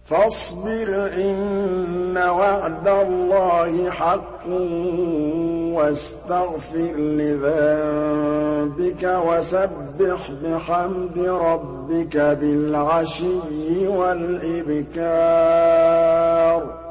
فاصبر إن وعد الله حق واستغفر لذنبك وسبح بحمد ربك بالعشي والإبكار